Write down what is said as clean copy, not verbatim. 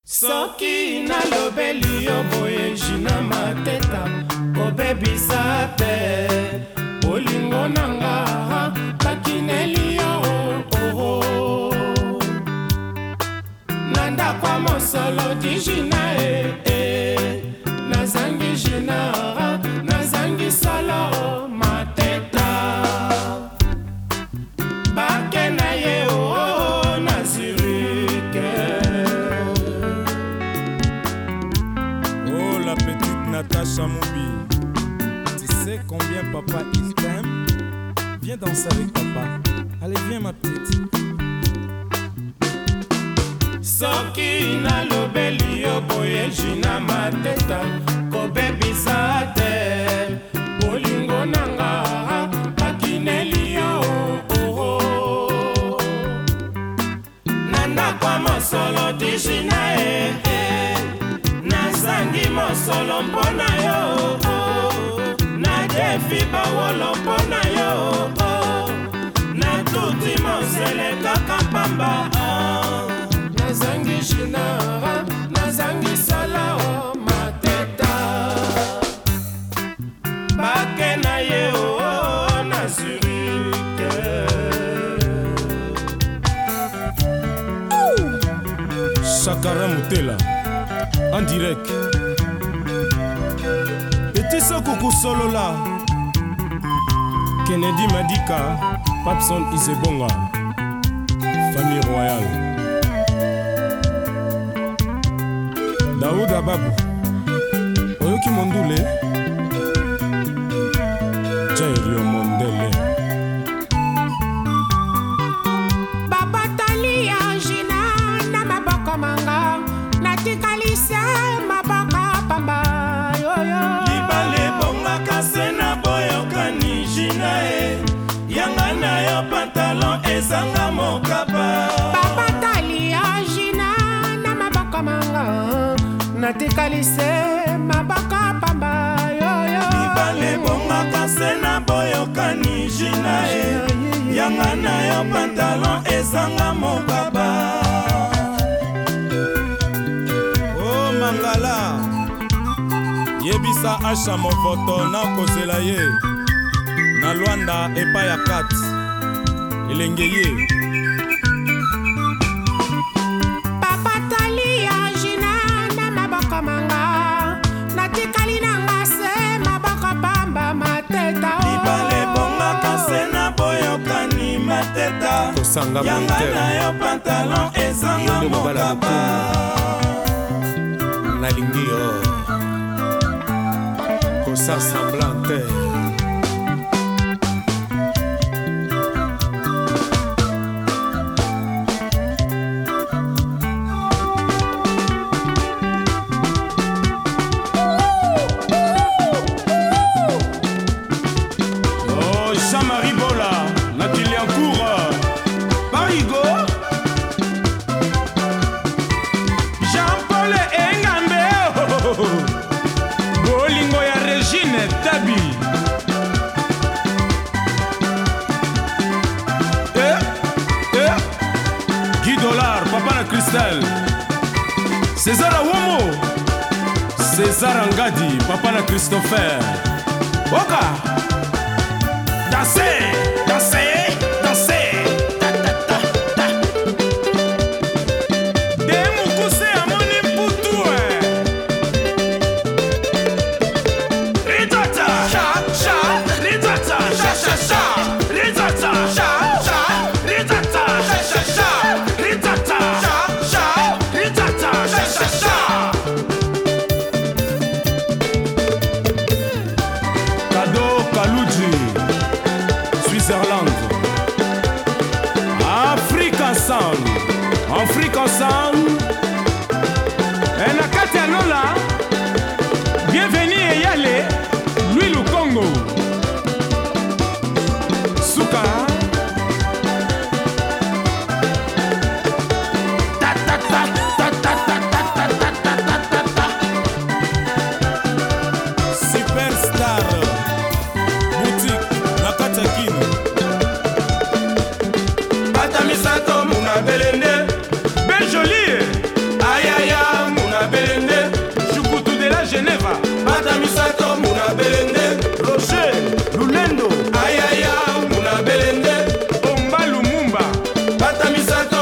Soki nalobeli yo boye jina mateta kobebisa te bolingo nanga bakineli yo nanda kwa mosolo di jina nazangi jina nazangi solo mateta bake na ye na Zurich. Oh la petite Natacha Moubi, tu sais combien papa il t'aime? Viens danser avec papa. Allez viens ma petite. Soki nalobeli yo boye jina mateta kobebisa te bolingo nanga bakineli yo nanda kwa mosolo di jina nazangi mosolo mpona yo na defi bawolo mpona yo na tuti mosele kaka pamba nazangi jina nazangi sala mateta bake na ye na Zurich. Chakara Mutela en direct. Petit Koukou solo là. Kennedy Madika, Papson Isebonga, famille royale. Daouda Babou, Oyoki Mondule, Jairio Mondele. Baba Talia Jina na maboko manga, natikalise mabaka pamba yoyo. Libale bonga kase na boyoka ni jina yanga na yo pantalon ezanga mokapa. Baba Talia Jina na maboko manga, natikalise mabaka pamba yoyo. Libale bonga kase na boyoka ni jina yanga na yo pantalon ezanga mokapa. Oh Mangala, Yebisa Asha Mofoto na kozela ye na Luanda epa ya kat elengeye. Papa Talia Jina na maboko manga, natikali nanga se maboko pamba mateta. Libale bonga kase na boyoka ni mateta yanga na yo pantalon ezanga mokapa. nalingi yo kosa semblante. Oh Jean-Marie Bola, Nathalie Ancourt, Parigo, Jean-Paul Engambe, Bolingo ya Regine Tabi. Guy Dollar, Papa na Cristal, César Awomo, César Angadi, Papa na Christopher, Boka, danser, danser, danser, ta ta ta ta. Demukuse amoni mputu Ritata, sha sha, ritata, sha sha sha, ritata, sha sha, ritata, sha sha sha, ritata, sha sha, ritata, sha sha sha. Kado Kaluji, Switzerland. Afrique ensemble, Afrique ensemble. Et Nakati Anola, bienvenue et yale, lui le Congo. Souka. Ta ta ta ta ta ta ta ta ta ta ta ta. Superstar. Boutique Nakati Kino. Bata misato muna belende Belle jolie. bata misato